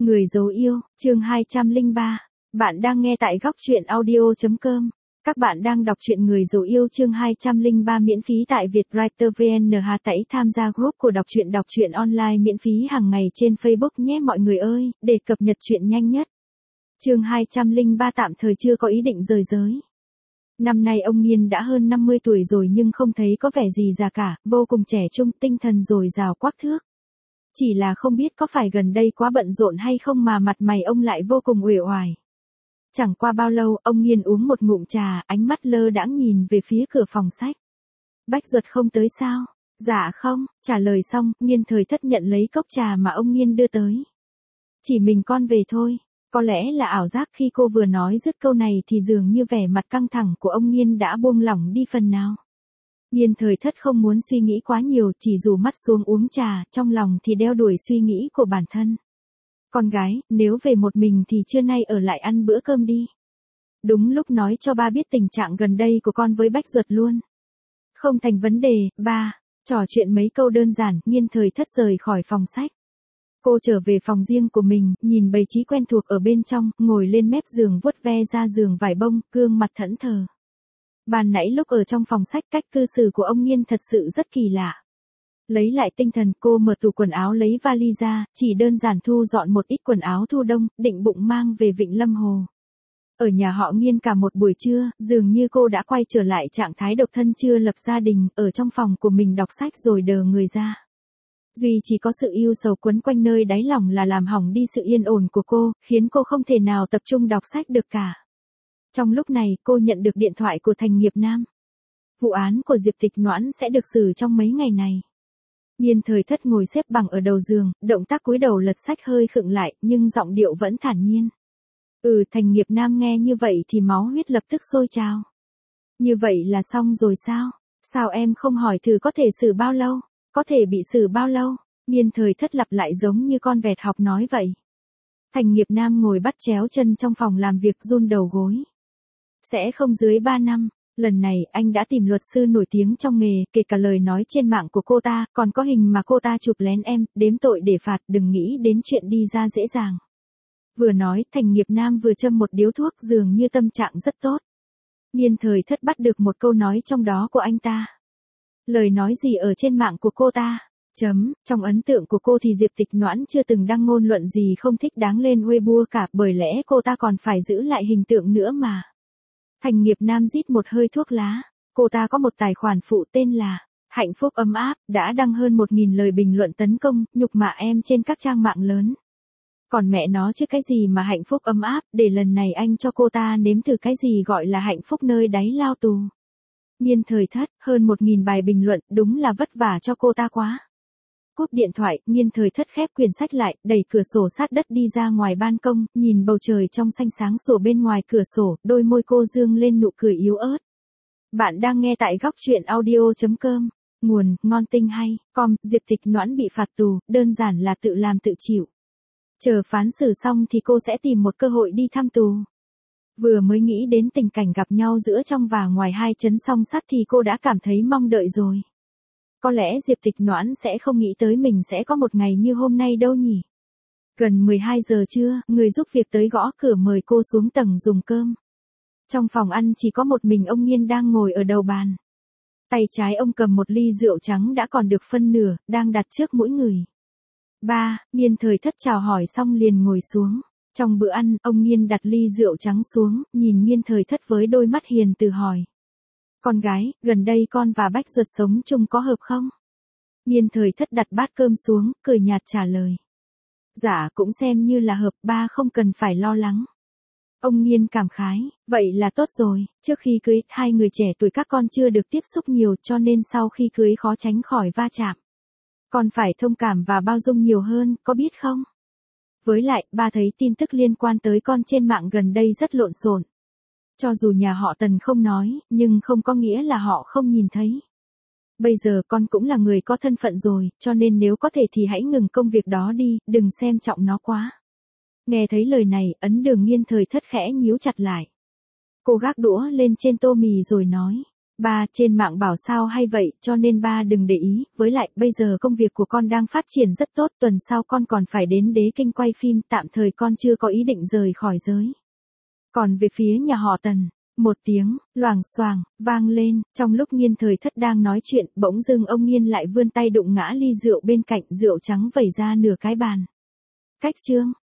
Người dấu yêu, chương 203. Bạn đang nghe tại góc truyện audio.com. Các bạn đang đọc truyện Người dấu yêu chương 203 miễn phí tại Vietwriter VN. Hãy tham gia group của đọc truyện online miễn phí hàng ngày trên Facebook nhé mọi người ơi, để cập nhật truyện nhanh nhất. Chương 203 tạm thời chưa có ý định rời giới. Năm nay ông Nghiên đã hơn 50 tuổi rồi nhưng không thấy có vẻ gì già cả, vô cùng trẻ trung, tinh thần dồi dào quắc thước. Chỉ là không biết có phải gần đây quá bận rộn hay không mà mặt mày ông lại vô cùng uể oải. Chẳng qua bao lâu, ông Nghiên uống một ngụm trà, ánh mắt lơ đãng nhìn về phía cửa phòng sách. Bách Duật không tới sao? Dạ không, trả lời xong, Nghiên Thời Thất nhận lấy cốc trà mà ông Nghiên đưa tới. Chỉ mình con về thôi. Có lẽ là ảo giác khi cô vừa nói dứt câu này thì dường như vẻ mặt căng thẳng của ông Nghiên đã buông lỏng đi phần nào. Nghiên Thời Thất không muốn suy nghĩ quá nhiều, chỉ dụ mắt xuống uống trà, trong lòng thì đeo đuổi suy nghĩ của bản thân. Con gái, nếu về một mình thì trưa nay ở lại ăn bữa cơm đi. Đúng lúc nói cho ba biết tình trạng gần đây của con với Bách Duật luôn. Không thành vấn đề, ba. Trò chuyện mấy câu đơn giản, Nghiên Thời Thất rời khỏi phòng sách. Cô trở về phòng riêng của mình, nhìn bày trí quen thuộc ở bên trong, ngồi lên mép giường vuốt ve ra giường vải bông, gương mặt thẫn thờ. Ban nãy lúc ở trong phòng sách cách cư xử của ông Nghiên thật sự rất kỳ lạ. Lấy lại tinh thần cô mở tủ quần áo lấy vali ra, chỉ đơn giản thu dọn một ít quần áo thu đông, định bụng mang về Vịnh Lâm Hồ. Ở nhà họ Nghiên cả một buổi trưa, dường như cô đã quay trở lại trạng thái độc thân chưa lập gia đình, ở trong phòng của mình đọc sách rồi đờ người ra. Duy chỉ có sự yêu sầu quấn quanh nơi đáy lòng là làm hỏng đi sự yên ổn của cô, khiến cô không thể nào tập trung đọc sách được cả. Trong lúc này, cô nhận được điện thoại của Thành Nghiệp Nam. Vụ án của Diệp Tịch Noãn sẽ được xử trong mấy ngày này. Nghiên Thời Thất ngồi xếp bằng ở đầu giường, động tác cúi đầu lật sách hơi khựng lại, nhưng giọng điệu vẫn thản nhiên. Thành Nghiệp Nam nghe như vậy thì máu huyết lập tức sôi trào. Như vậy là xong rồi sao? Sao em không hỏi thử có thể xử bao lâu? Có thể bị xử bao lâu? Nghiên Thời Thất lặp lại giống như con vẹt học nói vậy. Thành Nghiệp Nam ngồi bắt chéo chân trong phòng làm việc run đầu gối. Sẽ không dưới 3 năm. Lần này anh đã tìm luật sư nổi tiếng trong nghề, kể cả lời nói trên mạng của cô ta, còn có hình mà cô ta chụp lén em, đếm tội để phạt, đừng nghĩ đến chuyện đi ra dễ dàng. Vừa nói, Thành Nghiệp Nam vừa châm một điếu thuốc, dường như tâm trạng rất tốt. Nghiên Thời Thất bắt được một câu nói trong đó của anh ta. Lời nói gì ở trên mạng của cô ta? Trong ấn tượng của cô thì Diệp Tịch Noãn chưa từng đăng ngôn luận gì không thích đáng lên Weibo cả, bởi lẽ cô ta còn phải giữ lại hình tượng nữa mà. Thành Nghiệp Nam rít một hơi thuốc lá. Cô ta có một tài khoản phụ tên là Hạnh Phúc Ấm Áp, đã đăng hơn 1.000 lời bình luận tấn công, nhục mạ em trên các trang mạng lớn. Còn mẹ nó chứ cái gì mà hạnh phúc ấm áp, để lần này anh cho cô ta nếm thử cái gì gọi là hạnh phúc nơi đáy lao tù. Nghiên Thời Thất, hơn 1.000 bài bình luận, đúng là vất vả cho cô ta quá. Cúp điện thoại, Nghiên Thời Thất khép quyển sách lại, đẩy cửa sổ sát đất đi ra ngoài ban công, nhìn bầu trời trong xanh sáng sủa bên ngoài cửa sổ, đôi môi cô dương lên nụ cười yếu ớt. Bạn đang nghe tại góc truyện audio.com. Nguồn, ngon tinh hay, Diệp Tịch Noãn bị phạt tù, đơn giản là tự làm tự chịu. Chờ phán xử xong thì cô sẽ tìm một cơ hội đi thăm tù. Vừa mới nghĩ đến tình cảnh gặp nhau giữa trong và ngoài hai trấn song sắt thì cô đã cảm thấy mong đợi rồi. Có lẽ Diệp Tịch Noãn sẽ không nghĩ tới mình sẽ có một ngày như hôm nay đâu nhỉ. Gần 12 giờ trưa, người giúp việc tới gõ cửa mời cô xuống tầng dùng cơm. Trong phòng ăn chỉ có một mình ông Nghiên đang ngồi ở đầu bàn. Tay trái ông cầm một ly rượu trắng đã còn được phân nửa, đang đặt trước mũi người. Nghiên Thời Thất chào hỏi xong liền ngồi xuống. Trong bữa ăn, ông Nghiên đặt ly rượu trắng xuống, nhìn Nghiên Thời Thất với đôi mắt hiền từ hỏi. Con gái, gần đây con và Bách Duật sống chung có hợp không? Nghiên Thời Thất đặt bát cơm xuống, cười nhạt trả lời. Dạ cũng xem như là hợp, ba không cần phải lo lắng. Ông Nghiên cảm khái, vậy là tốt rồi, trước khi cưới, hai người trẻ tuổi các con chưa được tiếp xúc nhiều cho nên sau khi cưới khó tránh khỏi va chạm. Con phải thông cảm và bao dung nhiều hơn, có biết không? Với lại, ba thấy tin tức liên quan tới con trên mạng gần đây rất lộn xộn. Cho dù nhà họ Tần không nói, nhưng không có nghĩa là họ không nhìn thấy. Bây giờ con cũng là người có thân phận rồi, cho nên nếu có thể thì hãy ngừng công việc đó đi, đừng xem trọng nó quá. Nghe thấy lời này, ấn Đường Nghiên Thời Thất khẽ nhíu chặt lại. Cô gác đũa lên trên tô mì rồi nói. Ba trên mạng bảo sao hay vậy, cho nên ba đừng để ý, với lại bây giờ công việc của con đang phát triển rất tốt, tuần sau con còn phải đến Đế Kinh quay phim, tạm thời con chưa có ý định rời khỏi giới. Còn về phía nhà họ Tần, một tiếng loảng xoảng vang lên, trong lúc Nghiên Thời Thất đang nói chuyện, bỗng dưng ông Nghiên lại vươn tay đụng ngã ly rượu bên cạnh, rượu trắng vẩy ra nửa cái bàn. Cách chương